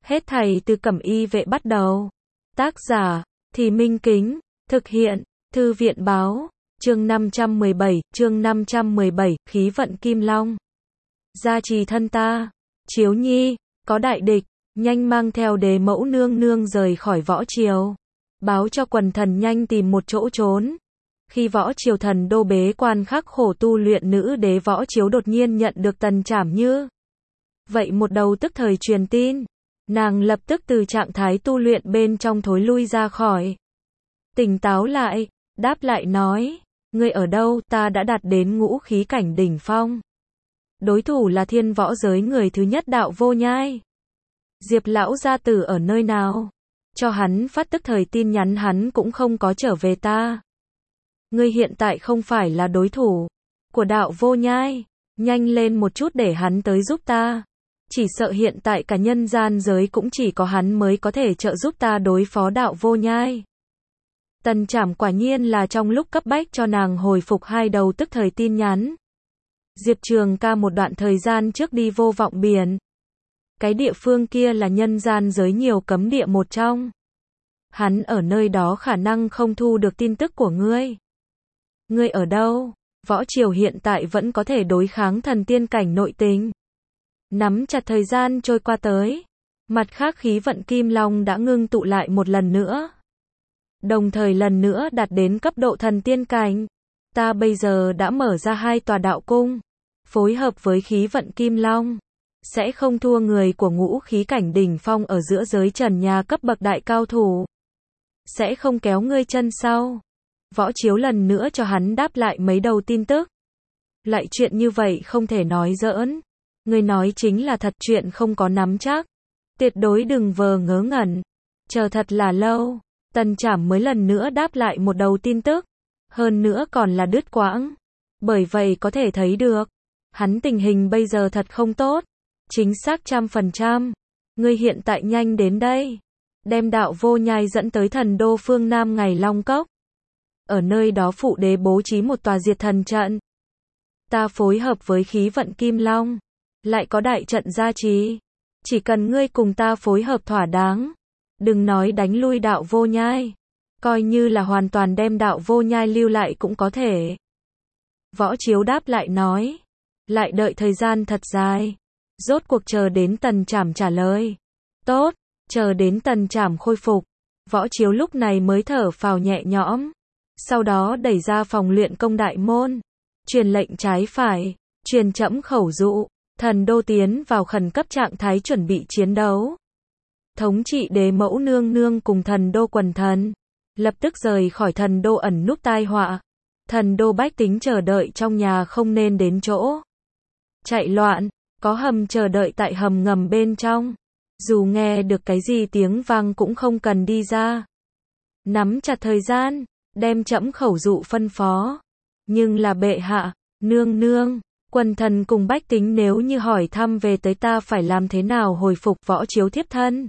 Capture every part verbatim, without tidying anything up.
Hết thảy từ Cẩm Y vệ bắt đầu. Tác giả, Thì Minh Kính, thực hiện, Thư viện báo, chương năm trăm mười bảy, chương năm trăm mười bảy, khí vận Kim Long. Gia trì thân ta, Chiếu Nhi, có đại địch, nhanh mang theo đế mẫu nương nương rời khỏi võ triều. Báo cho quần thần nhanh tìm một chỗ trốn. Khi võ triều thần đô bế quan khắc khổ tu luyện, nữ đế võ chiếu đột nhiên nhận được Tần Trảm Như vậy một đầu tức thời truyền tin. Nàng lập tức từ trạng thái tu luyện bên trong thối lui ra khỏi. Tỉnh táo lại, đáp lại nói, ngươi ở đâu? Ta đã đạt đến ngũ khí cảnh đỉnh phong. Đối thủ là thiên võ giới người thứ nhất Đạo Vô Nhai. Diệp lão gia tử ở nơi nào? Cho hắn phát tức thời tin nhắn hắn cũng không có trở về ta. Ngươi hiện tại không phải là đối thủ của Đạo Vô Nhai, nhanh lên một chút để hắn tới giúp ta. Chỉ sợ hiện tại cả nhân gian giới cũng chỉ có hắn mới có thể trợ giúp ta đối phó Đạo Vô Nhai. Tần Trảm quả nhiên là trong lúc cấp bách cho nàng hồi phục hai đầu tức thời tin nhắn. Diệp Trường ca một đoạn thời gian trước đi Vô Vọng Biển. Cái địa phương kia là nhân gian giới nhiều cấm địa một trong. Hắn ở nơi đó khả năng không thu được tin tức của ngươi. Ngươi ở đâu? Võ triều hiện tại vẫn có thể đối kháng thần tiên cảnh nội tình. Nắm chặt thời gian trôi qua tới. Mặt khác khí vận Kim Long đã ngưng tụ lại một lần nữa. Đồng thời lần nữa đạt đến cấp độ thần tiên cảnh. Ta bây giờ đã mở ra hai tòa đạo cung. Phối hợp với khí vận Kim Long. Sẽ không thua người của ngũ khí cảnh đỉnh phong ở giữa giới trần nhà cấp bậc đại cao thủ. Sẽ không kéo ngươi chân sau. Võ Chiếu lần nữa cho hắn đáp lại mấy đầu tin tức. Lại chuyện như vậy không thể nói giỡn. Ngươi nói chính là thật, chuyện không có nắm chắc. Tuyệt đối đừng vờ ngớ ngẩn. Chờ thật là lâu. Tần Trảm mới lần nữa đáp lại một đầu tin tức. Hơn nữa còn là đứt quãng. Bởi vậy có thể thấy được. Hắn tình hình bây giờ thật không tốt. Chính xác trăm phần trăm. Ngươi hiện tại nhanh đến đây. Đem Đạo Vô Nhai dẫn tới thần đô phương Nam Ngày Long Cốc. Ở nơi đó phụ đế bố trí một tòa diệt thần trận. Ta phối hợp với khí vận Kim Long. Lại có đại trận gia trì. Chỉ cần ngươi cùng ta phối hợp thỏa đáng. Đừng nói đánh lui Đạo Vô Nhai. Coi như là hoàn toàn đem Đạo Vô Nhai lưu lại cũng có thể. Võ Chiếu đáp lại nói. Lại đợi thời gian thật dài. Rốt cuộc chờ đến Tần Trảm trả lời. Tốt, chờ đến Tần Trảm khôi phục. Võ Chiếu lúc này mới thở phào nhẹ nhõm. Sau đó đẩy ra phòng luyện công đại môn. Truyền lệnh trái phải. Truyền trẫm khẩu dụ. Thần đô tiến vào khẩn cấp trạng thái chuẩn bị chiến đấu. Thống trị đế mẫu nương nương cùng thần đô quần thần. Lập tức rời khỏi thần đô ẩn núp tai họa. Thần đô bách tính chờ đợi trong nhà không nên đến chỗ chạy loạn. Có hầm chờ đợi tại hầm ngầm bên trong. Dù nghe được cái gì tiếng vang cũng không cần đi ra. Nắm chặt thời gian, đem trẫm khẩu dụ phân phó. Nhưng là bệ hạ, nương nương, quần thần cùng bách tính nếu như hỏi thăm về tới ta phải làm thế nào hồi phục Võ Chiếu thiếp thân.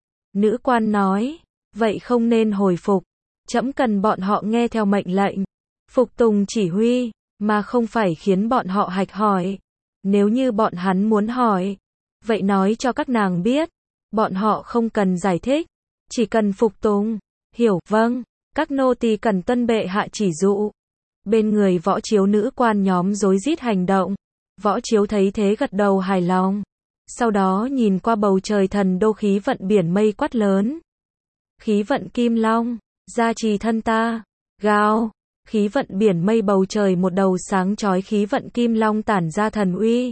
Nữ quan nói, vậy không nên hồi phục. Trẫm cần bọn họ nghe theo mệnh lệnh. Phục tùng chỉ huy, mà không phải khiến bọn họ hạch hỏi. Nếu như bọn hắn muốn hỏi, vậy nói cho các nàng biết, bọn họ không cần giải thích, chỉ cần phục tùng. Hiểu, vâng, các nô tỳ cần tuân bệ hạ chỉ dụ. Bên người Võ Chiếu nữ quan nhóm rối rít hành động. Võ Chiếu thấy thế gật đầu hài lòng. Sau đó nhìn qua bầu trời thần đô khí vận biển mây quát lớn. Khí vận Kim Long, gia trì thân ta. Gào. Khí vận biển mây bầu trời một đầu sáng chói khí vận Kim Long tản ra thần uy.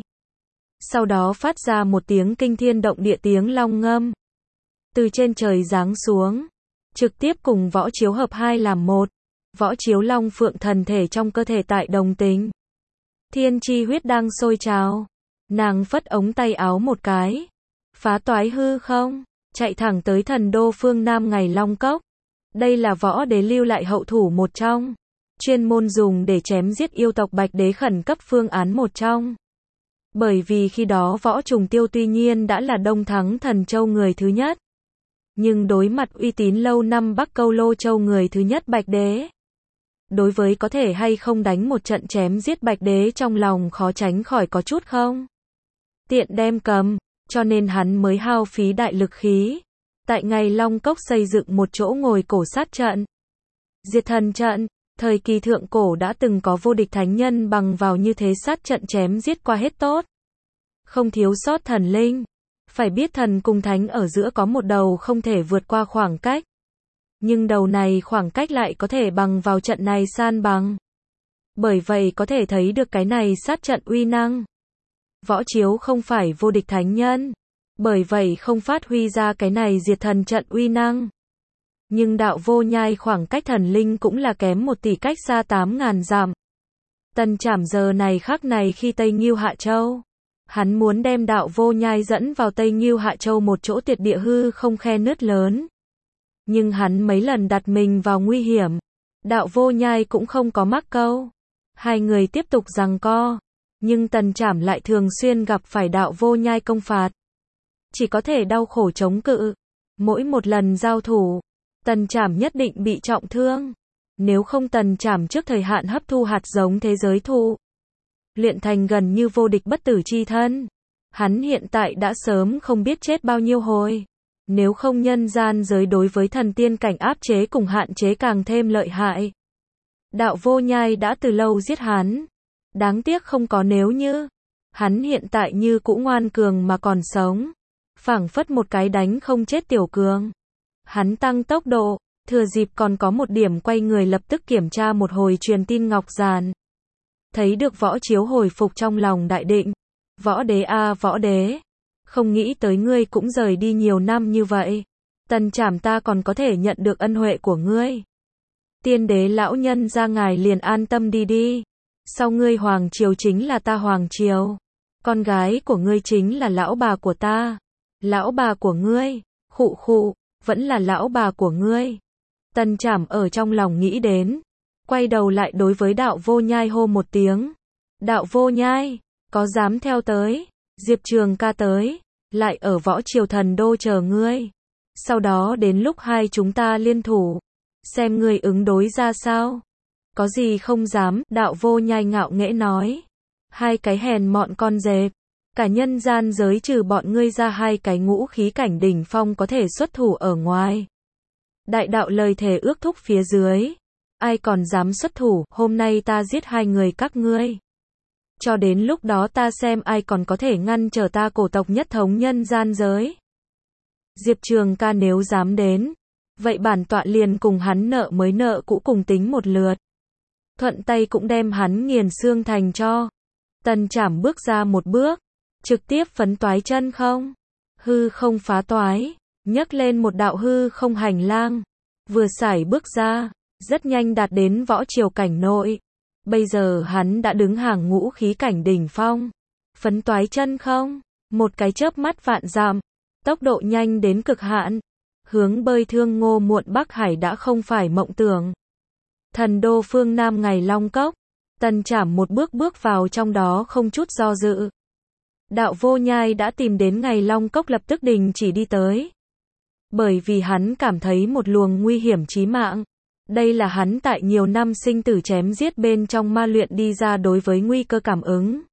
Sau đó phát ra một tiếng kinh thiên động địa tiếng long ngâm. Từ trên trời giáng xuống. Trực tiếp cùng Võ Chiếu hợp hai làm một. Võ Chiếu long phượng thần thể trong cơ thể tại đồng tính. Thiên chi huyết đang sôi trào. Nàng phất ống tay áo một cái. Phá toái hư không. Chạy thẳng tới thần đô phương Nam Ngày Long Cốc. Đây là võ đế lưu lại hậu thủ một trong. Chuyên môn dùng để chém giết yêu tộc Bạch Đế khẩn cấp phương án một trong. Bởi vì khi đó Võ Trùng Tiêu tuy nhiên đã là Đông Thắng Thần Châu người thứ nhất. Nhưng đối mặt uy tín lâu năm Bắc Câu Lô Châu người thứ nhất Bạch Đế. Đối với có thể hay không đánh một trận chém giết Bạch Đế trong lòng khó tránh khỏi có chút không. Tiện đem cầm, cho nên hắn mới hao phí đại lực khí. Tại ngày Long Cốc xây dựng một chỗ ngồi cổ sát trận. Diệt thần trận, thời kỳ thượng cổ đã từng có vô địch thánh nhân bằng vào như thế sát trận chém giết qua hết tốt. Không thiếu sót thần linh. Phải biết thần cùng thánh ở giữa có một đầu không thể vượt qua khoảng cách. Nhưng đầu này khoảng cách lại có thể bằng vào trận này san bằng. Bởi vậy có thể thấy được cái này sát trận uy năng. Võ Chiếu không phải vô địch thánh nhân. Bởi vậy không phát huy ra cái này diệt thần trận uy năng. Nhưng Đạo Vô Nhai khoảng cách thần linh cũng là kém một tỷ cách xa tám ngàn dặm. Tần Trảm giờ này khắc này khi Tây Ngưu Hạ Châu. Hắn muốn đem Đạo Vô Nhai dẫn vào Tây Ngưu Hạ Châu một chỗ tuyệt địa hư không khe nứt lớn. Nhưng hắn mấy lần đặt mình vào nguy hiểm. Đạo Vô Nhai cũng không có mắc câu. Hai người tiếp tục giằng co. Nhưng Tần Trảm lại thường xuyên gặp phải Đạo Vô Nhai công phạt. Chỉ có thể đau khổ chống cự. Mỗi một lần giao thủ, Tần Trảm nhất định bị trọng thương. Nếu không Tần Trảm trước thời hạn hấp thu hạt giống thế giới thụ, luyện thành gần như vô địch bất tử chi thân. Hắn hiện tại đã sớm không biết chết bao nhiêu hồi. Nếu không nhân gian giới đối với thần tiên cảnh áp chế cùng hạn chế càng thêm lợi hại. Đạo Vô Nhai đã từ lâu giết hắn. Đáng tiếc không có nếu như. Hắn hiện tại như cũ ngoan cường mà còn sống. Phảng phất một cái đánh không chết tiểu cường. Hắn tăng tốc độ, thừa dịp còn có một điểm quay người lập tức kiểm tra một hồi truyền tin ngọc giàn. Thấy được Võ Chiếu hồi phục trong lòng đại định. Võ đế a à, võ đế. Không nghĩ tới ngươi cũng rời đi nhiều năm như vậy. Tần Trảm ta còn có thể nhận được ân huệ của ngươi. Tiên đế lão nhân ra ngài liền an tâm đi đi. Sau ngươi hoàng triều chính là ta hoàng triều. Con gái của ngươi chính là lão bà của ta. Lão bà của ngươi, khụ khụ, vẫn là lão bà của ngươi. Tần Trảm ở trong lòng nghĩ đến. Quay đầu lại đối với Đạo Vô Nhai hô một tiếng. Đạo Vô Nhai, có dám theo tới? Diệp Trường ca tới, lại ở Võ Triều Thần Đô chờ ngươi. Sau đó đến lúc hai chúng ta liên thủ, xem ngươi ứng đối ra sao. Có gì không dám, Đạo Vô Nhai ngạo nghễ nói. Hai cái hèn mọn con dẹp. Cả nhân gian giới trừ bọn ngươi ra hai cái ngũ khí cảnh đỉnh phong có thể xuất thủ ở ngoài. Đại đạo lời thề ước thúc phía dưới. Ai còn dám xuất thủ, hôm nay ta giết hai người các ngươi. Cho đến lúc đó ta xem ai còn có thể ngăn trở ta cổ tộc nhất thống nhân gian giới. Diệp Trường ca nếu dám đến, vậy bản tọa liền cùng hắn nợ mới nợ cũ cùng tính một lượt. Thuận tay cũng đem hắn nghiền xương thành cho. Tần Trảm bước ra một bước, trực tiếp phấn toái chân không. Hư không phá toái, nhấc lên một đạo hư không hành lang. Vừa sải bước ra, rất nhanh đạt đến Võ Triều cảnh nội. Bây giờ hắn đã đứng hàng ngũ khí cảnh đỉnh phong. Phấn toái chân không, một cái chớp mắt vạn dặm, tốc độ nhanh đến cực hạn. Hướng bơi Thương Ngô Muộn Bắc Hải đã không phải mộng tưởng. Thần đô phương Nam ngày Long Cốc, Tần Trảm một bước bước vào trong đó không chút do dự. Đạo Vô Nhai đã tìm đến ngày Long Cốc lập tức đình chỉ đi tới. Bởi vì hắn cảm thấy một luồng nguy hiểm chí mạng. Đây là hắn tại nhiều năm sinh tử chém giết bên trong ma luyện đi ra đối với nguy cơ cảm ứng.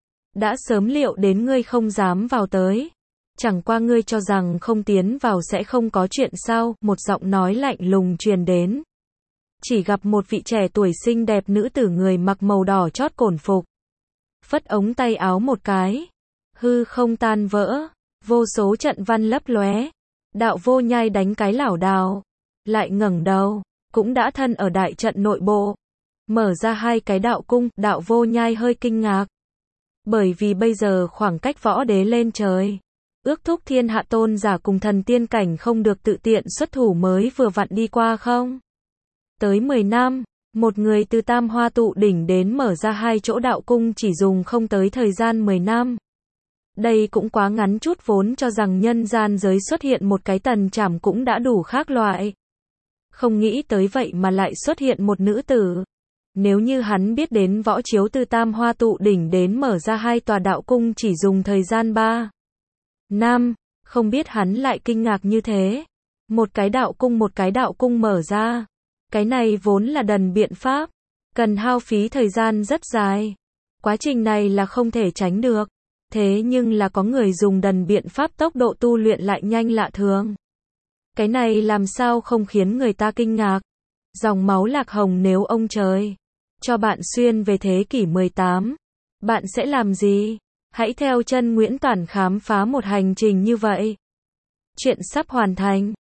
Đã sớm liệu đến ngươi không dám vào tới. Chẳng qua ngươi cho rằng không tiến vào sẽ không có chuyện sao, một giọng nói lạnh lùng truyền đến. Chỉ gặp một vị trẻ tuổi xinh đẹp nữ tử người mặc màu đỏ chót cổn phục. Phất ống tay áo một cái. Hư không tan vỡ. Vô số trận văn lấp lóe. Đạo Vô Nhai đánh cái lảo đảo. Lại ngẩng đầu. Cũng đã thân ở đại trận nội bộ. Mở ra hai cái đạo cung. Đạo Vô Nhai hơi kinh ngạc. Bởi vì bây giờ khoảng cách võ đế lên trời. Ước thúc thiên hạ tôn giả cùng thần tiên cảnh không được tự tiện xuất thủ mới vừa vặn đi qua không? Tới mười năm, một người từ Tam Hoa Tụ Đỉnh đến mở ra hai chỗ đạo cung chỉ dùng không tới thời gian mười năm. Đây cũng quá ngắn chút, vốn cho rằng nhân gian giới xuất hiện một cái Tần Trảm cũng đã đủ khác loại. Không nghĩ tới vậy mà lại xuất hiện một nữ tử. Nếu như hắn biết đến Võ Chiếu từ Tam Hoa Tụ Đỉnh đến mở ra hai tòa đạo cung chỉ dùng thời gian ba năm, không biết hắn lại kinh ngạc như thế. Một cái đạo cung một cái đạo cung mở ra. Cái này vốn là đần biện pháp, cần hao phí thời gian rất dài. Quá trình này là không thể tránh được. Thế nhưng là có người dùng đần biện pháp tốc độ tu luyện lại nhanh lạ thường. Cái này làm sao không khiến người ta kinh ngạc. Dòng máu lạc hồng nếu ông trời cho bạn xuyên về thế kỷ mười tám, bạn sẽ làm gì? Hãy theo chân Nguyễn Toản khám phá một hành trình như vậy. Chuyện sắp hoàn thành.